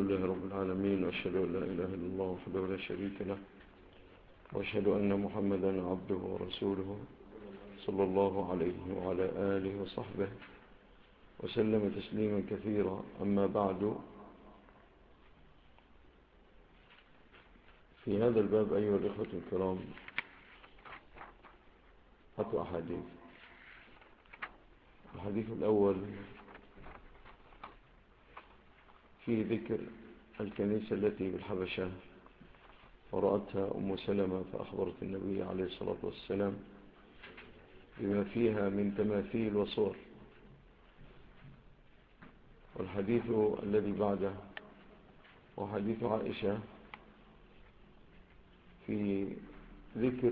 لله رب العالمين، وأشهد أن لا إله إلا الله وحده لا شريك له، وأشهد أن محمدا عبده ورسوله صلى الله عليه وعلى آله وصحبه وسلم تسليما كثيرا. أما بعد، في هذا الباب أيها الإخوة الكرام أحاديث. الحديث الأول في ذكر الكنيسة التي بالحبشة، ورأتها أم سلمة فأخبرت النبي عليه الصلاة والسلام بما فيها من تماثيل وصور. والحديث الذي بعده وحديث عائشة في ذكر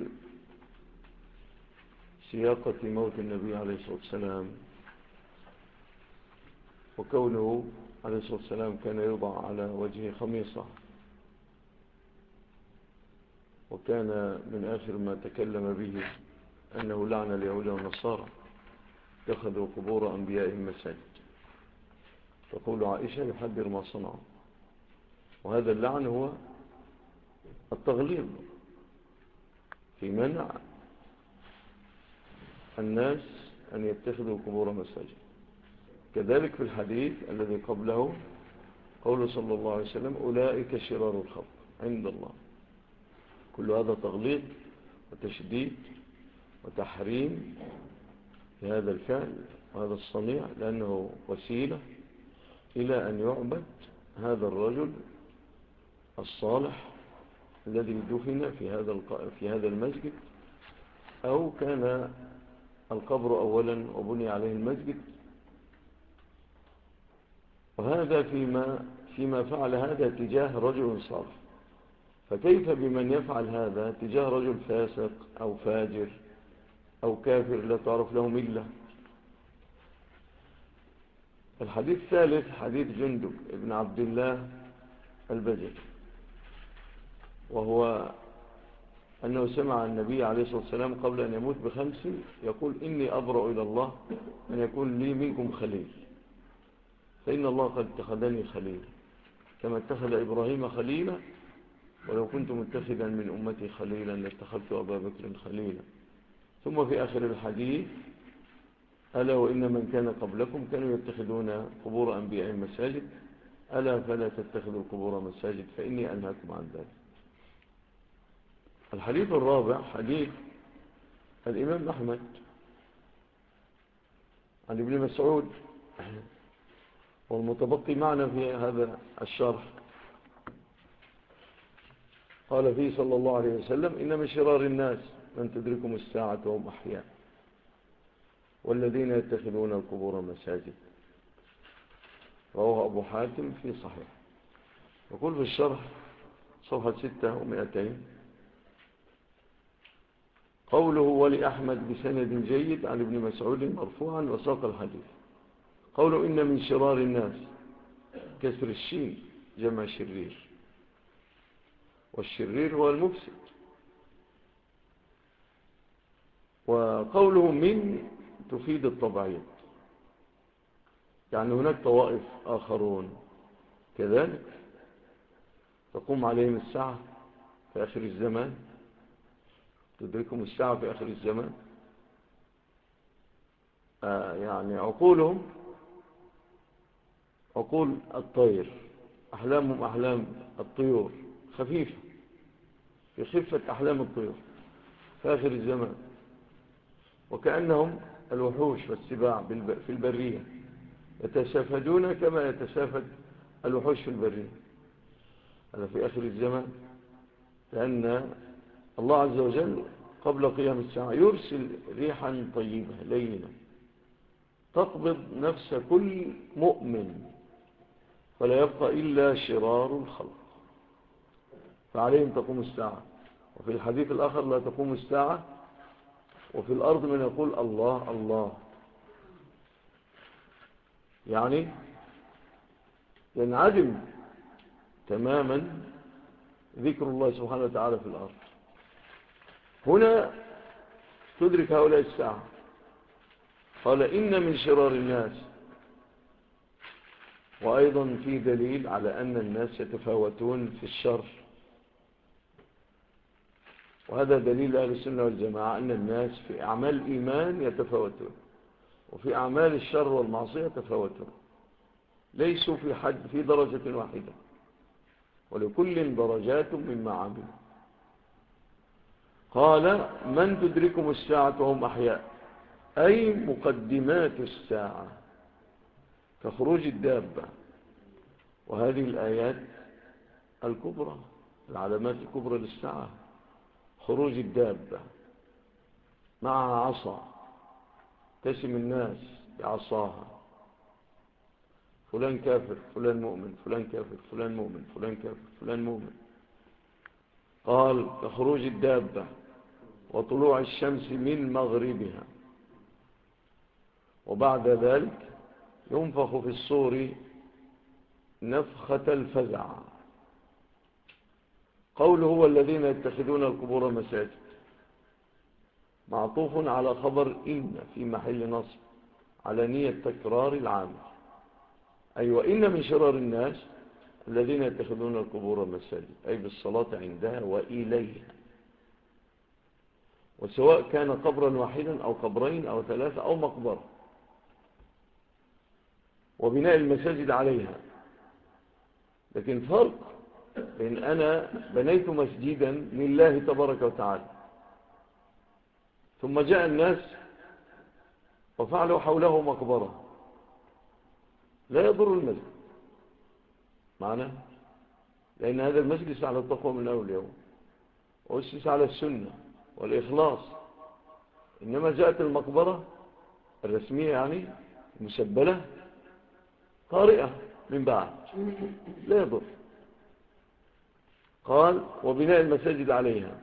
سياقة موت النبي عليه الصلاة والسلام، وكونه عليه الصلاة والسلام كان يوضع على وجهه خميصة، وكان من آخر ما تكلم به أنه لعن اليهود والنصارى اتخذوا قبور أنبيائهم مساجد. تقول عائشة يحذر ما صنعوا، وهذا اللعن هو التغليظ في منع الناس أن يتخذوا قبور مساجد. كذلك في الحديث الذي قبله قول صلى الله عليه وسلم أولئك شرار الخلق عند الله. كل هذا تغليظ وتشديد وتحريم في هذا الفعل وهذا الصنيع، لأنه وسيلة إلى أن يعبد هذا الرجل الصالح الذي دفن في هذا المسجد، أو كان القبر أولا وبني عليه المسجد. وهذا فيما فعل هذا تجاه رجل صالح، فكيف بمن يفعل هذا تجاه رجل فاسق أو فاجر أو كافر لا تعرف له ملة. الحديث الثالث حديث جندب ابن عبد الله البجلي، وهو أنه سمع النبي عليه الصلاة والسلام قبل أن يموت ب5 يقول إني أبرأ إلى الله أن يكون لي منكم خليل، فإن الله قد اتخذني خليل كما اتخذ إبراهيم خليلا، ولو كنت متخذا من أمتي خليلا لاتخذت أبا بكر خليلا. ثم في آخر الحديث ألا وإن من كان قبلكم كانوا يتخذون قبور أنبيائهم مساجد، ألا فلا تتخذوا القبور مساجد فإني أنهاكم عن ذلك. الحديث الرابع حديث الإمام أحمد عن ابن مسعود، والمتبقي معنا في هذا الشرح. قال فيه صلى الله عليه وسلم إن من شرار الناس من تدركهم الساعة وهم أحياء، والذين يتخذون القبور مساجد. رواه أبو حاتم في صحيح. يقول في الشرح صفحة 600 قوله ولأحمد بسند جيد عن ابن مسعود مرفوعا وساق الحديث. قوله إن من شرار الناس كسر الشين جمع شرير، والشرير هو المفسد. وقوله من تفيد الطبعية، يعني هناك طوائف آخرون كذلك تقوم عليهم الساعة في آخر الزمان، تدركهم الساعة في آخر الزمان. يعني عقولهم عقول الطير، أحلامهم أحلام الطيور، خفيفة في خفة أحلام الطيور في آخر الزمان، وكأنهم الوحوش والسباع في البرية يتسافدون كما يتسافد الوحوش في البرية. هذا في آخر الزمان، لأن الله عز وجل قبل قيام الساعة يرسل ريحا طيبة لينة تقبض نفس كل مؤمن، فلا يبقى إلا شرار الخلق، فعليهم تقوم الساعة. وفي الحديث الآخر لا تقوم الساعة وفي الأرض من يقول الله الله، يعني ينعدم تماما ذكر الله سبحانه وتعالى في الأرض. هنا تدرك هؤلاء الساعة. قال إن من شرار الناس، وأيضا في دليل على أن الناس يتفاوتون في الشر، وهذا دليل أهل السنة والجماعة أن الناس في أعمال الإيمان يتفاوتون، وفي أعمال الشر والمعصية يتفاوتون، ليسوا في درجة واحدة، ولكل درجات مما عملوا. قال من تدركهم الساعة وهم أحياء، أي مقدمات الساعة كخروج الدابة، وهذه الآيات الكبرى، العلامات الكبرى للساعة، خروج الدابة معها عصا تسم الناس بعصاها، فلان كافر فلان مؤمن، فلان كافر فلان مؤمن، فلان كافر فلان مؤمن. قال كخروج الدابة وطلوع الشمس من مغربها، وبعد ذلك ينفخ في الصور نفخة الفزع. قوله هو الذين يتخذون القبور مساجد معطوف على خبر إن في محل نصب على نية تكرار العامل، أي وإن من شرار الناس الذين يتخذون القبور مساجد، أي بالصلاة عندها وإليها، وسواء كان قبرا واحدا أو قبرين أو ثلاثة أو مقبرة، وبناء المساجد عليها. لكن فرق بين أنا بنيت مسجدا لله تبارك وتعالى ثم جاء الناس وفعلوا حوله مقبرة، لا يضر المسجد معنا، لأن هذا المسجد على التقوى من أول يوم وأسس على السنة والإخلاص. إنما جاءت المقبرة الرسمية يعني مسبلة طارئة من بعد، لا يضر. قال وبناء المساجد عليها.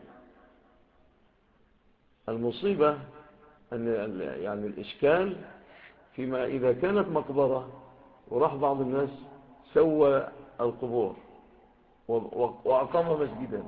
المصيبة أن يعني الإشكال فيما إذا كانت مقبرة وراح بعض الناس سوى القبور وأقام مسجدا،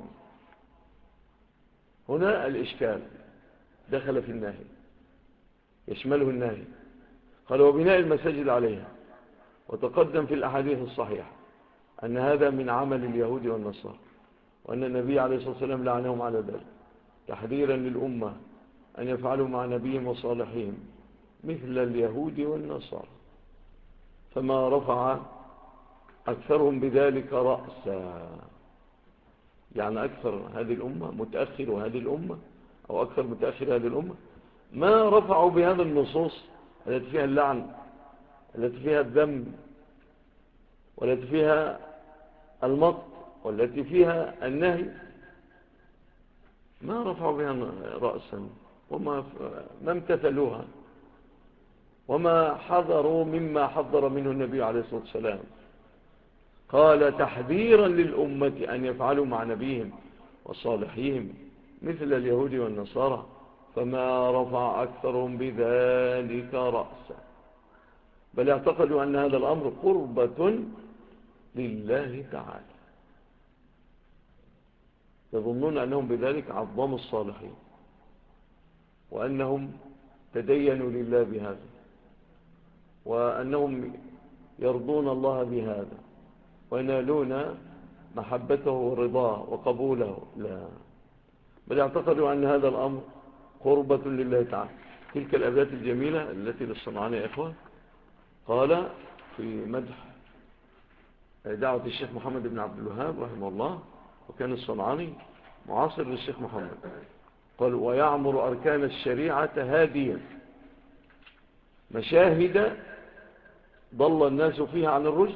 هنا الإشكال دخل في النهي، يشمله النهي. قال وبناء المساجد عليها، وتقدم في الأحاديث الصحيحة أن هذا من عمل اليهود والنصارى، وأن النبي عليه الصلاة والسلام لعنهم على ذلك تحذيرا للأمة أن يفعلوا مع نبيهم وصالحهم مثل اليهود والنصارى، فما رفع أكثرهم بذلك رأسا، يعني أكثر هذه الأمة متأخر هذه الأمة أو أكثر متأخر هذه الأمة ما رفعوا بهذا النصوص التي فيها اللعن، التي فيها الذم، والتي فيها المط، والتي فيها النهي، ما رفعوا بها رأسا، وما امتثلوها، وما حذروا مما حذر منه النبي عليه الصلاة والسلام. قال تحذيرا للأمة أن يفعلوا مع نبيهم وصالحيهم مثل اليهود والنصارى، فما رفع أكثرهم بذلك رأسا، بل اعتقدوا أن هذا الأمر قربة لله تعالى، يظنون أنهم بذلك عظموا الصالحين، وأنهم تدينوا لله بهذا، وأنهم يرضون الله بهذا، وينالون محبته ورضاه وقبوله. لا، بل اعتقدوا أن هذا الأمر قربة لله تعالى. تلك الأبيات الجميلة التي للصنعاني يا إخوة، قال في مدح دعوة الشيخ محمد بن عبد الوهاب رحمه الله، وكان الصنعاني معاصر للشيخ محمد، قال ويعمر أركان الشريعة هاديا مشاهد ضل الناس فيها عن الرشد،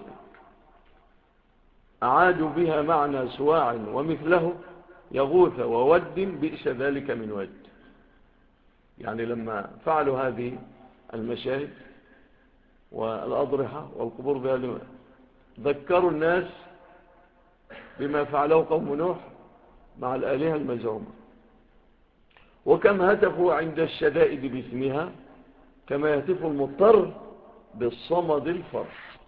أعادوا بها معنى سواع ومثله يغوث وود بئس ذلك من ود. يعني لما فعلوا هذه المشاهد والأضرحة والقبور بها ذكروا الناس بما فعله قوم نوح مع الآلهة المزعومة، وكم هتفوا عند الشدائد باسمها كما يهتف المضطر بالصمد الفرح،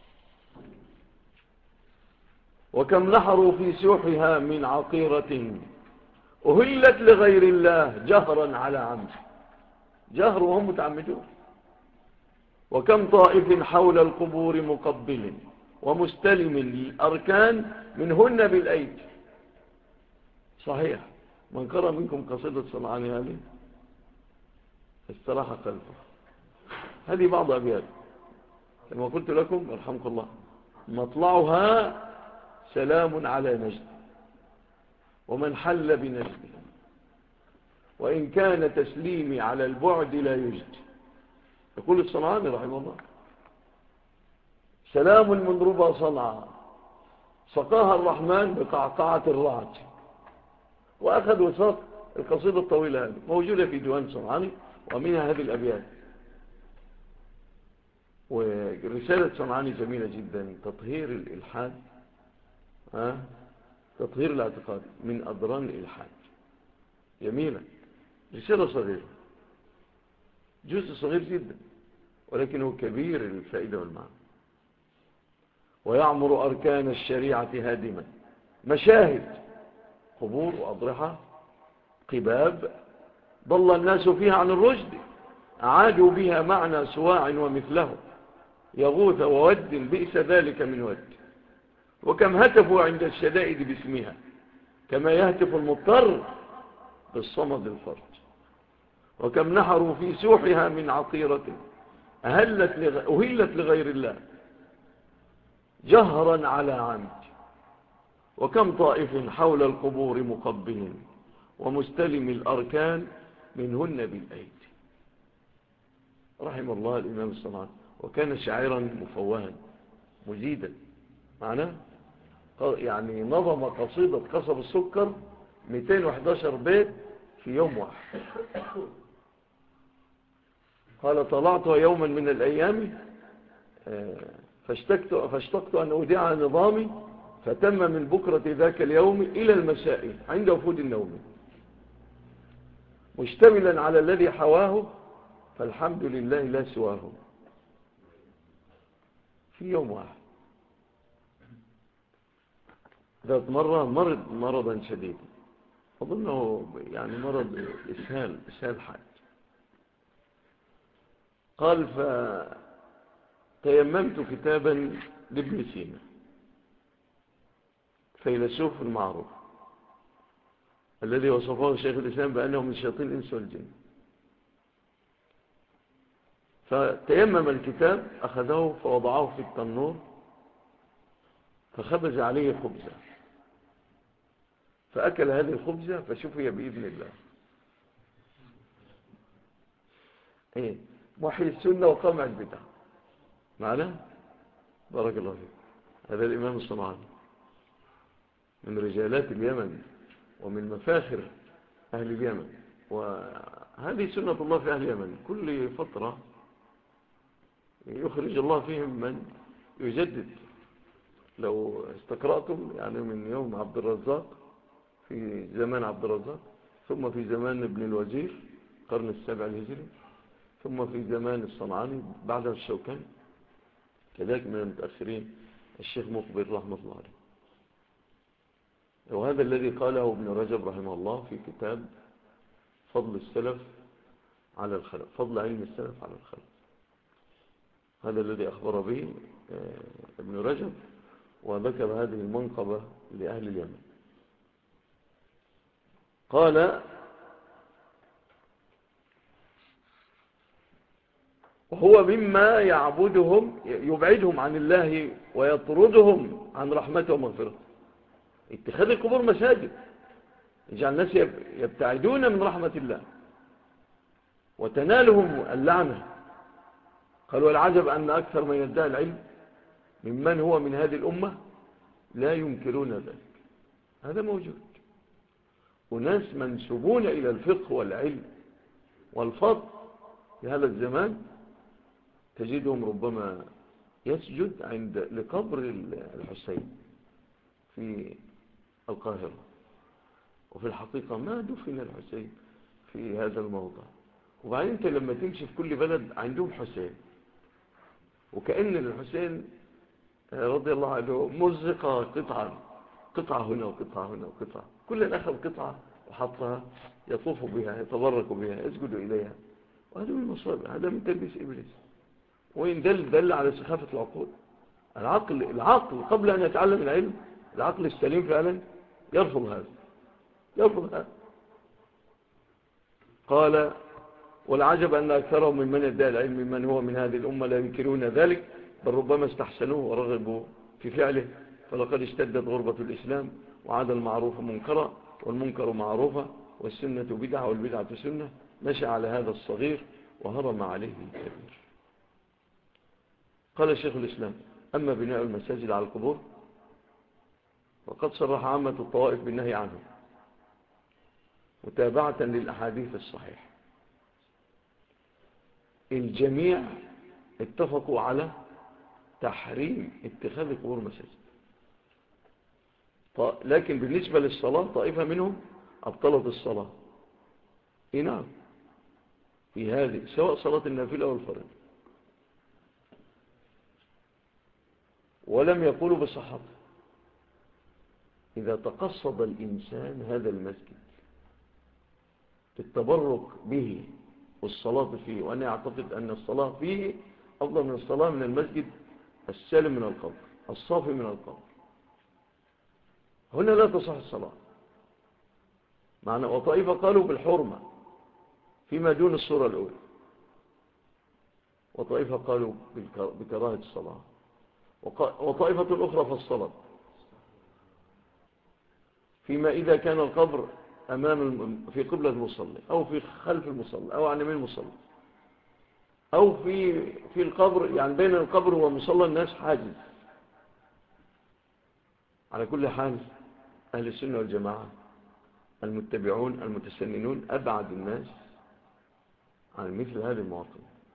وكم نحروا في سوحها من عقيرة أهلت لغير الله جهرا على عمد، جهر وهم متعمدون، وكم طائف حول القبور مقبل ومستلم للأركان منهن بالأيدي. صحيح، من قرأ منكم قصيدة صنعاني هذه استراح قلبه. هذه بعض أبيات كما قلت لكم رحمك الله: مطلعها سلام على نجد ومن حل بنجد، وإن كان تسليمي على البعد لا يجد. يقول الصنعاني رحمه الله: سلام من ربى صنعا سقاها الرحمن بقعقعة الرعد. وأخذ وساق القصيدة الطويلة هذه موجودة في ديوان صنعاني، ومنها هذه الأبيات. ورسالة صنعاني جميلة جدا: تطهير الإلحاد، تطهير الاعتقاد من أضران الإلحاد. جميلة، رسالة صغيرة، جزء صغير جدا ولكنه كبير الفائدة والمعنى. ويعمر أركان الشريعة هادما، مشاهد قبور وأضرحة قباب ضل الناس فيها عن الرشد، عادوا بها معنى سواع ومثله، يغوث وود بئس ذلك من ود. وكم هتفوا عند الشدائد باسمها كما يهتف المضطر بالصمد الفرج. وكم نحروا في سوحها من عطيرة أهلت لغير الله جهرا على عمد. وكم طائف حول القبور مقبل ومستلم الأركان منهن بالأيدي. رحم الله الإمام الصنعاني، وكان شاعرا مفوها مجيدا معنا. يعني نظم قصيدة قصب السكر 211 بيت في يوم واحد. قال: طلعت يوما من الأيام فاشتقت أن أودع نظامي، فتم من بكرة ذاك اليوم إلى المساء عند وفود النوم، مشتملا على الذي حواه فالحمد لله لا سواه. في يوم واحد. ذات مرة مرضا شديدا، أظنه يعني مرض إسهال حاد. قال: فتيممت كتابا لابن سينا فيلسوف المعروف الذي وصفه شيخ الإسلام بأنه من شياطين الإنس والجن. فتيمم الكتاب، أخذه فوضعه في التنور فخبز عليه خبزة، فأكل هذه الخبزة فشفي بإذن الله. محي السنة وقمع البدع معنا. بارك الله فيك. هذا الإمام الصنعاني من رجالات اليمن ومن مفاخر أهل اليمن. وهذه سنة الله في أهل اليمن، كل فترة يخرج الله فيهم من يجدد. لو استقرأتم يعني من يوم عبد الرزاق في زمان عبد الرزاق، ثم في زمان ابن الوزير القرن السابع الهجري، ثم في زمان الصنعاني بعده الشوكاني، كذلك من المتأخرين الشيخ مقبل رحمة الله عليه. وهذا الذي قاله ابن رجب رحمه الله في كتاب فضل السلف على الخلف، فضل علم السلف على الخلف. هذا الذي أخبر به ابن رجب، وذكر هذه المنقبة لأهل اليمن. قال: وهو مما يبعدهم عن الله ويطردهم عن رحمته ومغفرته. اتخاذ القبور مساجد يجعل الناس يبتعدون من رحمة الله وتنالهم اللعنة. قالوا: والعجب أن أكثر من يدعي العلم ممن هو من هذه الأمة لا ينكرون ذلك. هذا موجود، وناس منسوبون إلى الفقه والعلم والفضل في هذا الزمان تجدهم ربما يسجد لقبر الحسين في القاهرة، وفي الحقيقة ما دفن الحسين في هذا الموضع. وبعدين انت لما تمشي في كل بلد عندهم حسين، وكأن الحسين رضي الله عنه مزق قطعة هنا وقطعة هنا وقطعة، كل أخذ قطعة وحطها يطوف بها يتبرك بها يسجد إليها. وهذا من المصائب، هذا من تلبيس إبليس. وإن دل على سخافة العقول. العقل قبل أن يتعلم العلم، العقل السليم فعلا يرفض هذا. قال: والعجب أن أكثرهم ممن يدعي العلم ممن هو من هذه الأمة لا ينكرون ذلك، بل ربما استحسنوه ورغبوا في فعله، فلقد اشتدت غربة الإسلام وعاد المعروف منكرا والمنكر معروفا والسنة بدعة والبدعة سنة، نشأ على هذا الصغير وهرم عليه الكبير. قال شيخ الإسلام: أما بناء المساجد على القبور وقد صرح عامة الطوائف بالنهي عنه متابعة للأحاديث الصحيحة. الجميع اتفقوا على تحريم اتخاذ القبور مساجد، لكن بالنسبة للصلاة طائفة منهم أبطلت الصلاة. نعم، في هذه سواء صلاة النافلة أو الفرض، ولم يقولوا بصحته. إذا تقصد الإنسان هذا المسجد التبرك به والصلاة فيه، وأنا أعتقد أن الصلاة فيه أفضل من الصلاة من المسجد السالم من القبر الصافي من القبر، هنا لا تصح الصلاة معنى. وطائفة قالوا بالحرمة فيما دون الصورة الأولى، وطائفة قالوا بكراهة الصلاة، وطائفة أخرى فالصلاة فيما إذا كان القبر في قبلة المصلي أو في خلف المصلي أو عن يمين المصلي أو في القبر، يعني بين القبر ومصلى الناس حاجز. على كل حال أهل السنة والجماعة المتبعون المتسننون أبعد الناس عن مثل هذه المواطن.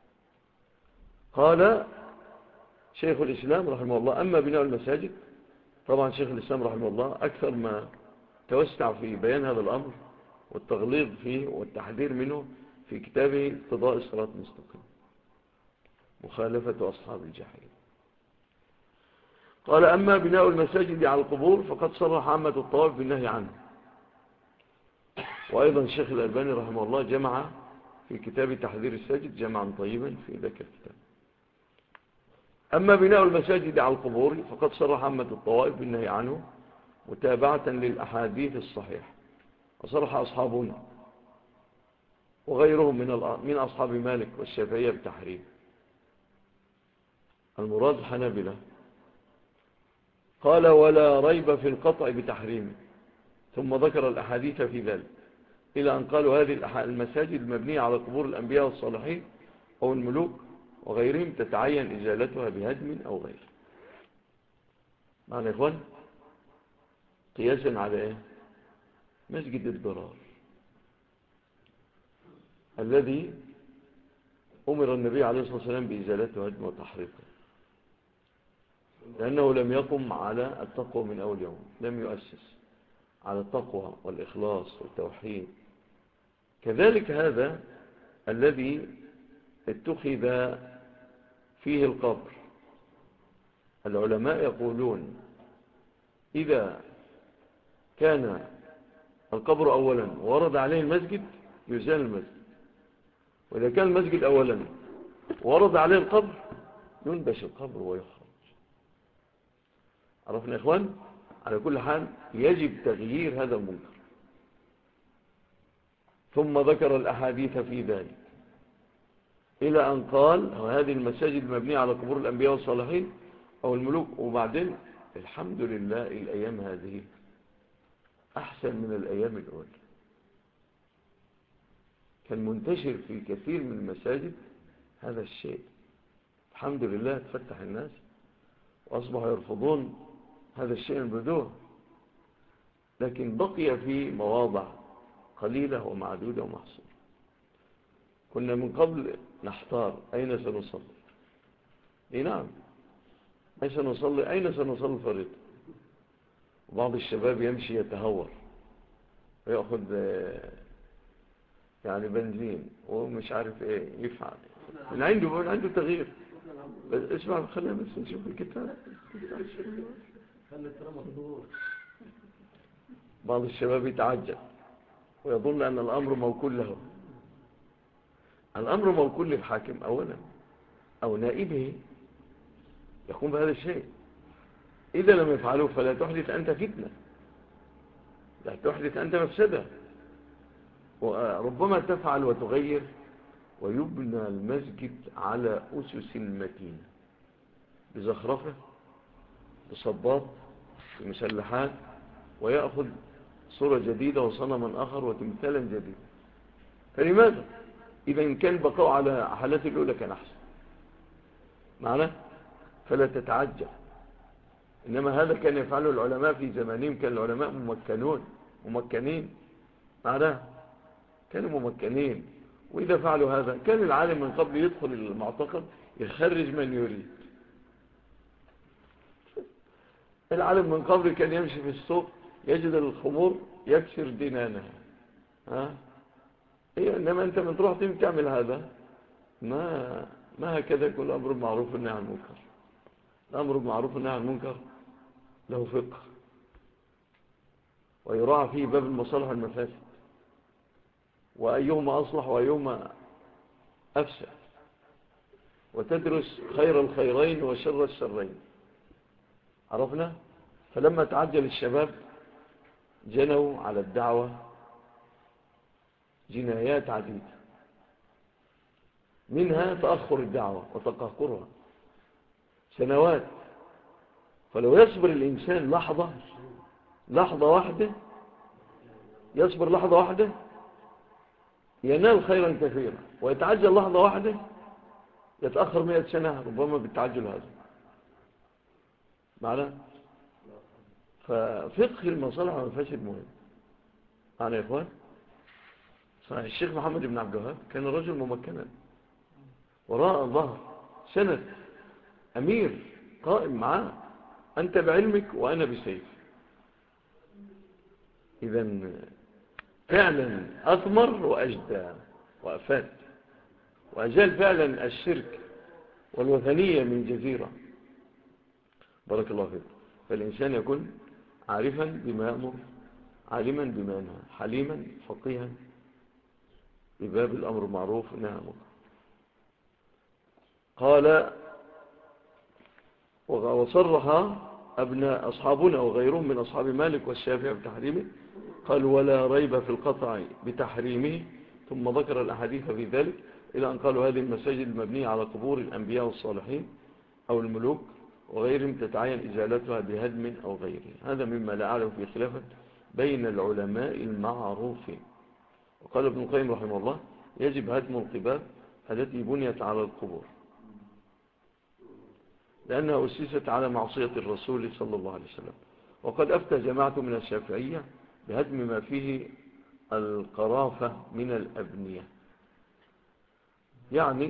قال شيخ الإسلام رحمه الله: أما بناء المساجد، طبعا شيخ الإسلام رحمه الله أكثر ما توسع في بيان هذا الأمر والتغليظ فيه والتحذير منه في كتابه اقتضاء الصراط المستقيم، مخالفة أصحاب الجحيم. قال: أما بناء المساجد على القبور فقد صرح عامة الطوائف بالنهي عنه. وأيضا الشيخ الألباني رحمه الله جمع في كتاب تحذير الساجد جمعا طيبا في ذاك الكتاب. أما بناء المساجد على القبور فقد صرح عامة الطوائف بالنهي عنه متابعة للأحاديث الصحيحة، وصرح أصحابنا وغيرهم من أصحاب مالك والشافعية بتحريم. المراد الحنابلة. قال: ولا ريب في القطع بتحريمه، ثم ذكر الأحاديث في ذلك إلى أن قالوا هذه المساجد المبنية على قبور الأنبياء والصالحين أو الملوك وغيرهم تتعين إزالتها بهدم أو غيره. معنى يا إخوان قياسا على إيه؟ مسجد الضرار الذي أمر النبي عليه الصلاة والسلام بإزالته وهدم وتحريقه، لأنه لم يقم على التقوى من أول يوم، لم يؤسس على التقوى والإخلاص والتوحيد. كذلك هذا الذي اتخذ فيه القبر، العلماء يقولون إذا كان القبر أولا ورد عليه المسجد يزال المسجد، وإذا كان المسجد أولا ورد عليه القبر ينبش القبر ويخرج. عرفنا يا إخوان؟ على كل حال يجب تغيير هذا المنكر. ثم ذكر الأحاديث في ذلك إلى أن قال: هذه المساجد المبنية على قبور الأنبياء والصالحين أو الملوك. وبعدين الحمد لله الأيام هذه أحسن من الأيام الأولى. كان منتشر في كثير من المساجد هذا الشيء، الحمد لله تفتح الناس وأصبحوا يرفضون هذا الشيء البدوه، لكن بقي في مواضع قليلة ومعدودة ومحصورة. كنا من قبل نحتار أين سنصلي. نعم، أين سنصلي الفريضة. وبعض الشباب يمشي يتهور ويأخذ يعني بنزين ومش عارف ايه يفعل من عنده تغيير. بس اسمع، خلينا بس نشوف الكتاب. بعض الشباب يتعجب ويظن أن الأمر موكول له. الأمر موكول للحاكم أولا، أو نائبه يقوم بهذا الشيء. إذا لم يفعلوا فلا تحدث أنت فتنة، لا تحدث أنت مفسدة. وربما تفعل وتغير ويبنى المسجد على أسس متينة بزخرفة بصباط بمسلحات، ويأخذ صورة جديدة وصنما آخر وتمثالا جديدا. فلماذا؟ إذا إن كان بقوا على حالات الأولى كان أحسن معنا، فلا تتعجل. إنما هذا كان يفعله العلماء في زمانهم، كان العلماء ممكنين معنا، كانوا ممكنين. وإذا فعلوا هذا كان العالم من قبل يدخل المعتقد يخرج من يريد. العالم من قبل كان يمشي في السوق يجد الخمور يكسر دينانها. إيه، إنما أنت من تروح تعمل هذا، ما هكذا يكون الأمر بالمعروف والنهي عن المنكر. الأمر بالمعروف والنهي عن المنكر له فقه، ويراعى فيه باب المصالح والمفاسد، وأيهما أصلح وأيهما أفسد، وتدرس خير الخيرين وشر الشرين. عرفنا؟ فلما تعجل الشباب جنوا على الدعوة جنايات عديدة، منها تأخر الدعوة وتقهقرها سنوات. فلو يصبر الإنسان لحظة واحدة، يصبر لحظة واحدة ينال خيرا كثيرا، ويتعجل لحظة واحدة يتأخر 100 سنة ربما بالتعجل هذا معنا. ففقه المصالح والمفاسد مهم معنا يا إخوان. صحيح الشيخ محمد بن عبد الوهاب كان رجل ممكنا، وراء الظهر سند أمير قائم معاه، أنت بعلمك وأنا بسيف. إذن فعلا أثمر وأجدى وأفاد، وأزال فعلا الشرك والوثنية من جزيرة. بارك الله فيك. فالإنسان يكون عارفا بما يأمر، عالما بما ينهى، حليما فقيها بباب الأمر معروف والنهي عن المنكر. قال وصرح أبناء أصحابنا وغيرهم من أصحاب مالك والشافعي بتحريمه، قال ولا ريب في القطع بتحريمه، ثم ذكر الأحاديث في ذلك إلى أن قالوا هذه المساجد المبنية على قبور الأنبياء والصالحين أو الملوك وغيرهم تتعين إزالتها بهدم أو غيره. هذا مما لا أعلم في خلافة بين العلماء المعروفين. وقال ابن القيم رحمه الله يجب هدم القباب التي بنيت على القبور، لأنها أسست على معصية الرسول صلى الله عليه وسلم. وقد أفتى جماعة من الشافعية بهدم ما فيه القرافة من الأبنية، يعني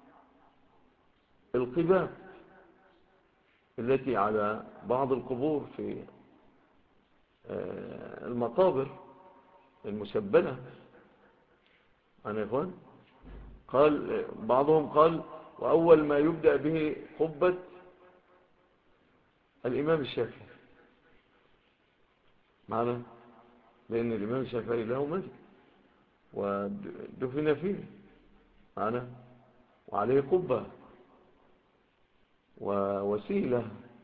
القباب التي على بعض القبور في المقابر المسبنة. أنا إخوان قال بعضهم قال وأول ما يبدأ به قبة الإمام الشافعي معنا، لأن الإمام الشافعي له مسجد ودفن فيه معنا، وعليه قبة ووسيلة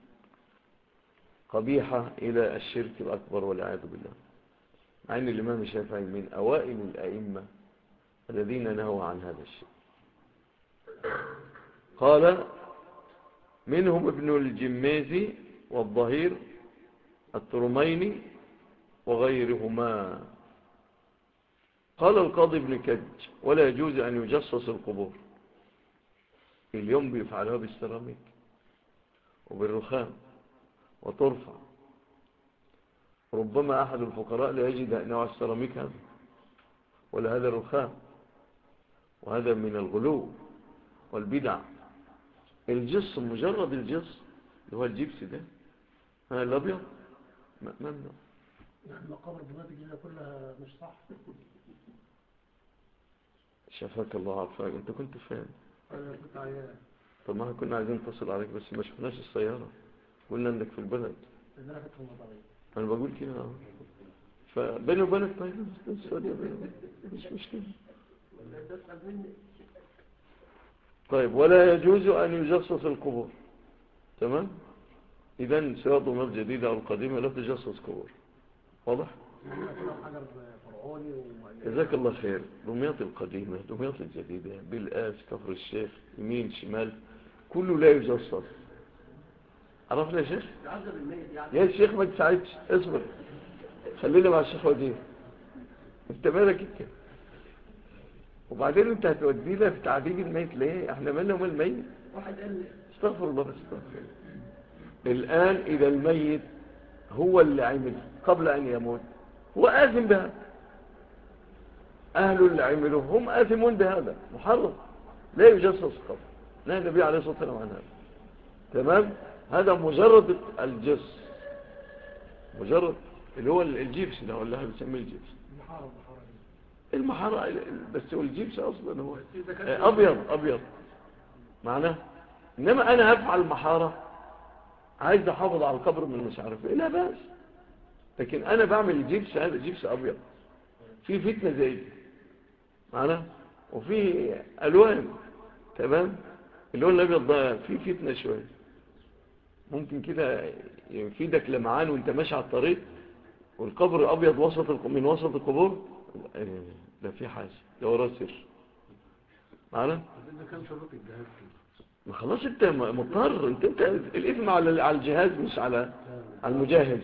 قبيحة إلى الشرك الأكبر والعياذ بالله، مع أن الإمام الشافعي من أوائل الأئمة الذين نهوا عن هذا الشيء. قال منهم ابن الجميزي والظهير الترميني وغيرهما. قال القاضي ابن كج ولا يجوز أن يجصص القبور. اليوم بيفعلها بالسيراميك وبالرخام وترفع. ربما أحد الفقراء لا يجد نوع السيراميك هذا ولا هذا الرخام، وهذا من الغلو والبدع. الجص مجرد الجص اللي هو الجبس ده الأبيض ممنوع. المقابر بلاد الجيزة كلها مش صح. شفاك الله عافاك، انت كنت فين؟ انا كنت عيان. طب ما كنا عايزين نتصل عليك بس ما شفناش السيارة، قلنا انك في البلد. انا كنت في المطارية. انا بقول كده فبيني وبينك طيب السعودية مش مشكلة. طيب ولا يجوز أن يجصص القبور. تمام. إذن سواء دمياط جديدة أو القديمة لا تجصص قبور. واضح؟ هنا كده حجر فرعوني جزاك الله خير. دمياط القديمة دمياط الجديدة بالآس كفر الشيخ يمين شمال كله لا يجصص. عرفنا يا شيخ؟ يا شيخ ما تساعدش اصبر خلينا مع الشيخ وزير. انت مالك انت؟ وبعدين انت هتودينا في تعذيب الميت ليه؟ احنا مالنا ومال الميت؟ واحد قال استغفر الله بس استغفر. الآن إذا الميت هو اللي عمل قبل أن يموت هو آثم بهذا. أهل اللي عملوا هم آثمون بهذا محرم لا يجسس قبل. نهى النبي عليه الصلاة والسلام عن هذا. تمام. هذا مجرد الجس مجرد اللي هو الجيبس ده ولا هذا بيسميه الجيبس المحارة بس هو الجيبس أصلا هو أبيض معناه. إنما أنا هفعل المحارة عايز أحافظ على القبر من مش عارف إيه لا بأس. لكن أنا بعمل الجيبس هذا جيبس أبيض في فتنة زي دي معناه وفي ألوان. تمام. اللون الأبيض ده فيه فتنة شوية ممكن كده يفيدك لمعان وانت ماشي على الطريق والقبر أبيض من وسط القبور ده في حاجة ده وراه سر معنا. ده كان شروط الجهاز ما خلاص انت مضطر انت الإثم على الجهاز مش على المجاهد.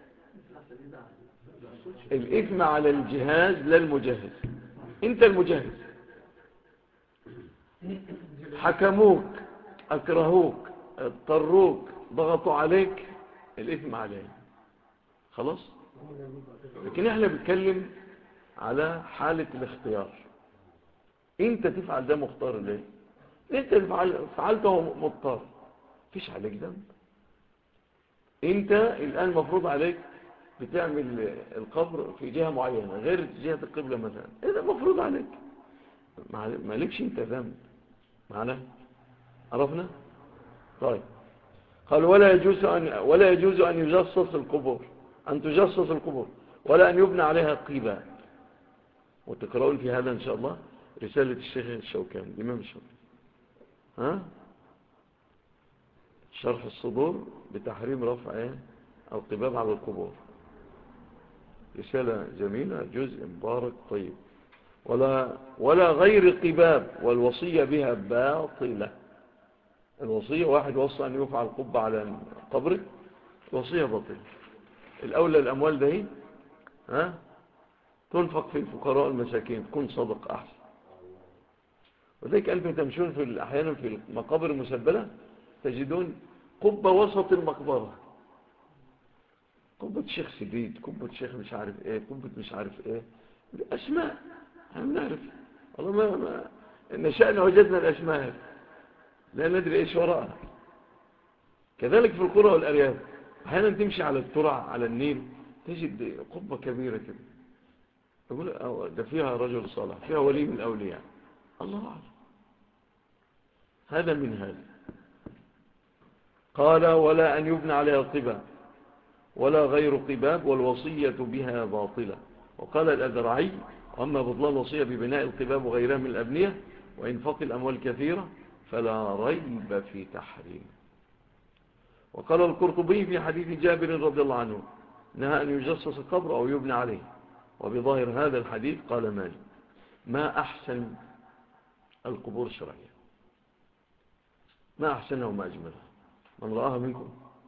الإثم على الجهاز لا المجاهد. انت المجاهد حكموك أكرهوك اضطروك ضغطوا عليك الإثم عليه خلاص. لكن احنا بنتكلم على حالة الاختيار. انت تفعل ده مختار ليه؟ انت فعلته مضطر فيش عليك ذنب. انت الآن مفروض عليك بتعمل القبر في جهة معينة غير جهة القبلة مثلا اذا مفروض عليك ما لكش انت ذنب معنا. عرفنا؟ طيب قال ولا يجوز أن يجصص القبور أن تجصص القبور ولا أن يبنى عليها قيبة. وتقرؤون في هذا إن شاء الله رسالة الشيخ الشوكاني الإمام الشوكاني شرح الصدور بتحريم رفع القباب على القبور. رسالة جميلة جزء مبارك طيب. ولا غير قباب والوصية بها باطلة. الوصية واحد وصى أن يفعل قبة على قبره وصية باطلة. الأولى الأموال ده تنفق في الفقراء المساكين تكون صدق أحسن. وذلك أنتم تمشون أحيانا في المقابر المسبلة تجدون قبة وسط المقبرة قبة شيخ سديد قبة شيخ مش عارف ايه قبة مش عارف ايه أسماء احنا بنعرف والله ما نشأنا وجدنا الأسماء لا ندري ايش وراءها. كذلك في القرى والأرياف أحيانا تمشي على الترع على النيل تجد قبة كبيرة كده يقول ده فيها رجل صالح فيها ولي من الأولياء الله أعلم. هذا من هذا. قال ولا أن يبنى عليها قباب ولا غير قباب والوصية بها باطلة. وقال الأذرعي وأما بطلان الوصية ببناء القباب وغيرها من الأبنية وإنفاق الأموال كثيرة فلا ريب في تحريم. وقال القرطبي في حديث جابر رضي الله عنه نهى أن يجصص القبر أو يبنى عليه. وبظاهر هذا الحديث قال مالك ما أحسن القبور الشرعية ما أحسنها وما أجملها من رآها منكم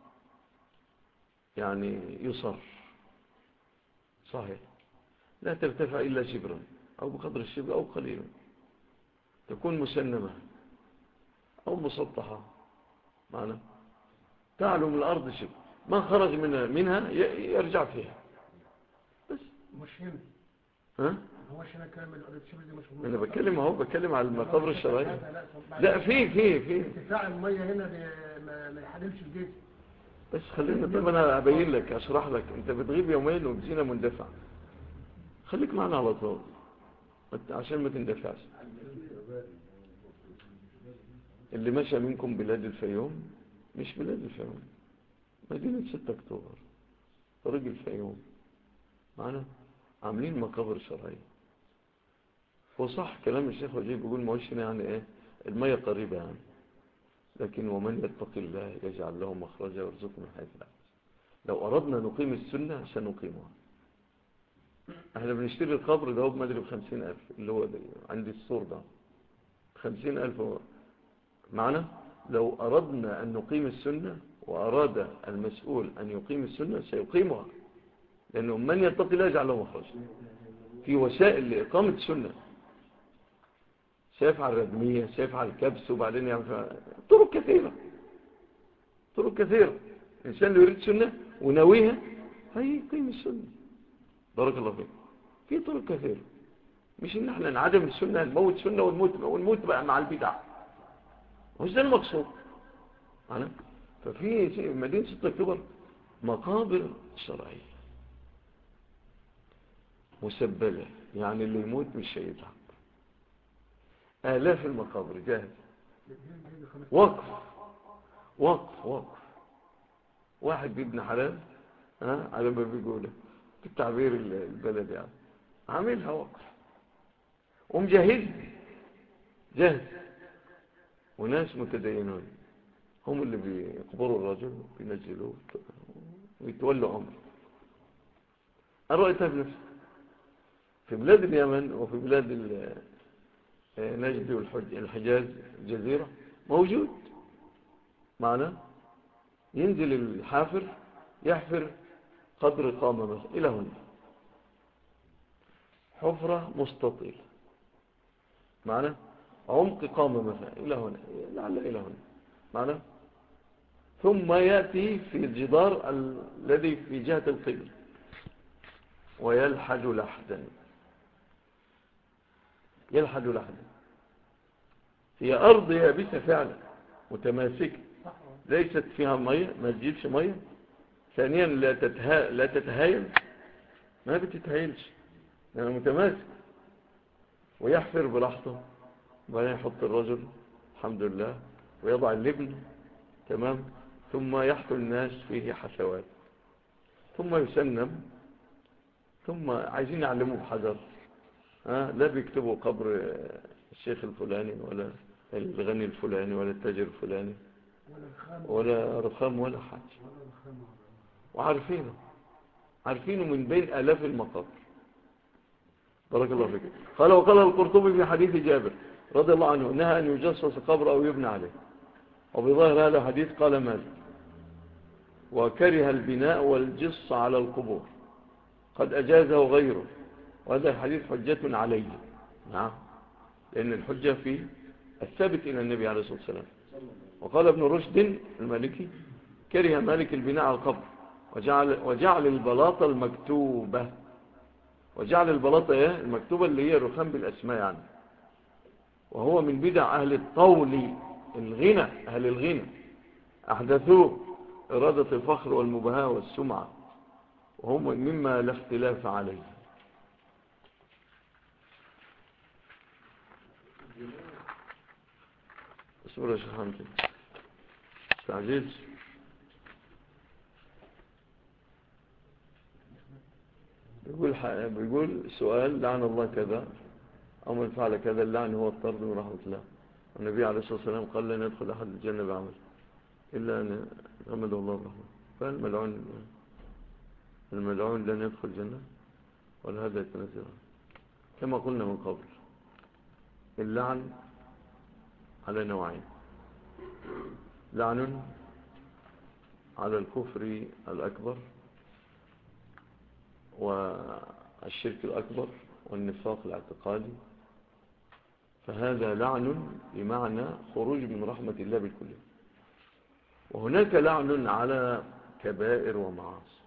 يعني يصر صحيح لا ترتفع إلا شبرا أو بقدر الشبر أو قليلا تكون مسنمة أو مسطحة معنا تعلو من الأرض شبر ما خرج منها يرجع فيها بس مش هنا ها هوش هنا كامل الشبر دي مش أنا بتكلم على المقابر الشرعية. لا في ارتفاع المية هنا ما يحللش الجسم بس خلينا طيب أنا أبين لك أشرح لك أنت بتغيب يومين وبزينة مندفع خليك معنا على طول عشان ما تندفعش. اللي مشى منكم بلاد الفيوم مش بلاد الفيوم مدينة 6 أكتوبر طريق الفيوم معنا عاملين مقابر شرعية. وصح كلام الشيخ وجيه بيقول ما هوش هنا يعني ايه المية قريبة يعني. لكن ومن يتق الله يجعل له مخرجا ويرزقه من حيث لا يحتسب. لو أردنا نقيم السنة سنقيمها. احنا بنشتري القبر ده ما ادري ب50,000 اللي هو ده عندي الصور ده 50,000 معنا. لو أردنا أن نقيم السنة وأراد المسؤول أن يقيم السنة سيقيمها، لأنه من يتق الله يجعل له مخرجا. في وسائل لإقامة السنة، سيفعل ردمية، سيفعل كبس، وبعدين يعمل طرق كثيرة. طرق كثيرة. الإنسان اللي يريد سنة ونويها هيقيم السنة. بارك الله فيك. في طرق كثيرة، مش ان احنا نعدم السنة نموت سنة ونموت بقى مع البدع، مش ده المقصود. ففي مدينة 6 أكتوبر مقابر شرعية مسبلة، يعني اللي يموت مش هيتعب. آلاف المقابر جاهز، وقف وقف وقف. واحد بابن حلال على ما بيقوله بالتعبير البلدي يعني، عاملها وقف ومجهز جاهز. وناس متدينون هم اللي بيقبروا الرجل وبينزلوه ويتولوا أمر. أنا رأيتها بنفسي في بلاد اليمن وفي بلاد نجد والحجاز الجزيرة موجود معنا. ينزل الحافر يحفر قدر قامة مثلا إلى هنا، حفرة مستطيلة معنا، عمق قامة مثلا إلى هنا، لعل إلى هنا معنا. ثم يأتي في الجدار الذي في جهة القبل ويلحد لحدا. يلحد لحدا. هي أرض يابسة فعلا متماسكة، ليست فيها مية، ما تجيبش مية. ثانيا لا تتهايل، ما بتتهايلش يعني متماسك. ويحفر براحته، وبعدين يحط الرجل الحمد لله ويضع اللبن تمام، ثم يحفر الناس فيه حسوات، ثم يسنم، ثم عايزين يعلموه بحجر. لا بيكتبوا قبر الشيخ الفلاني ولا الغني الفلاني ولا التاجر الفلاني ولا رخام ولا حاجة، عارفينه من بين آلاف المقابر. بارك الله فيك. قال وقال القرطبي في حديث جابر رضي الله عنه نهى أن يجصص قبر أو يبنى عليه، وبظاهر هذا الحديث قال مالك وكره البناء والجص على القبور، قد أجازه غيره، وهذا الحديث حجة عليه. نعم، لأن الحجة في الثابت إلى النبي عليه الصلاة والسلام. وقال ابن رشد المالكي كره مالك البناء على القبر وجعل البلاطة المكتوبة. وجعل البلاطة المكتوبة اللي هي رخام بالأسماء يعني. وهو من بدع أهل الطول الغنى، أهل الغنى أحدثوه إرادة الفخر والمباهاة والسمعة، وهم مما لا اختلاف عليه. اصبر يا شيخ حمدي استعجلت. بيقول سؤال لعن الله كذا أو من فعل كذا، اللعن هو الطرد من رحمة الله. والنبي عليه الصلاة والسلام قال لن يدخل أحد الجنة بعمل إلا أن غمده الله برحمة. فالملعون لن يدخل الجنة ولا هذا يتنزل. كما قلنا من قبل اللعن على نوعين: لعن على الكفر الأكبر والشرك الأكبر والنفاق الاعتقادي، فهذا لعن بمعنى خروج من رحمة الله بالكلية. وهناك لعن على كبائر ومعاصي،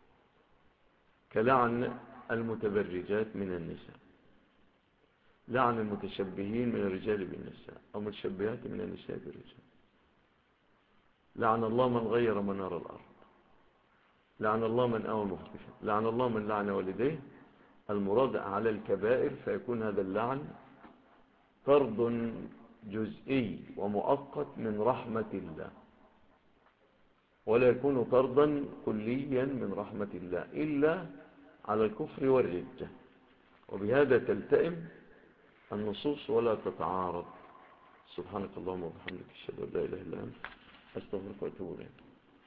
كلعن المتبرجات من النساء، لعن المتشبهين من الرجال بالنساء أو متشبهات من النساء بالرجال، لعن الله من غير منار الأرض، لعن الله من أوى مختفى، لعن الله من لعن والديه. المراد على الكبائر فيكون هذا اللعن طرد جزئي ومؤقت من رحمة الله، ولا يكون طردا كليا من رحمة الله إلا على الكفر والردة. وبهذا تلتئم النصوص ولا تتعارض. سبحانك اللهم وبحمدك اشهد ان لا اله الا انت استغفرك واتوب اليك.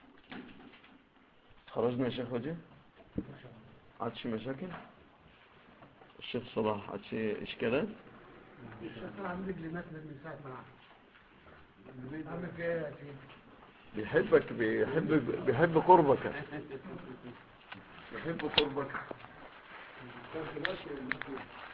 خرجنا يا شيخ وجه؟ عادش مشاكل؟ الشيخ صلاح عادش اشكالات؟ الشيخ طلع من رجلي مات من ساعة ما عمل فيها يا سيدي. بيحبك بيحب قربك. بيحب قربك.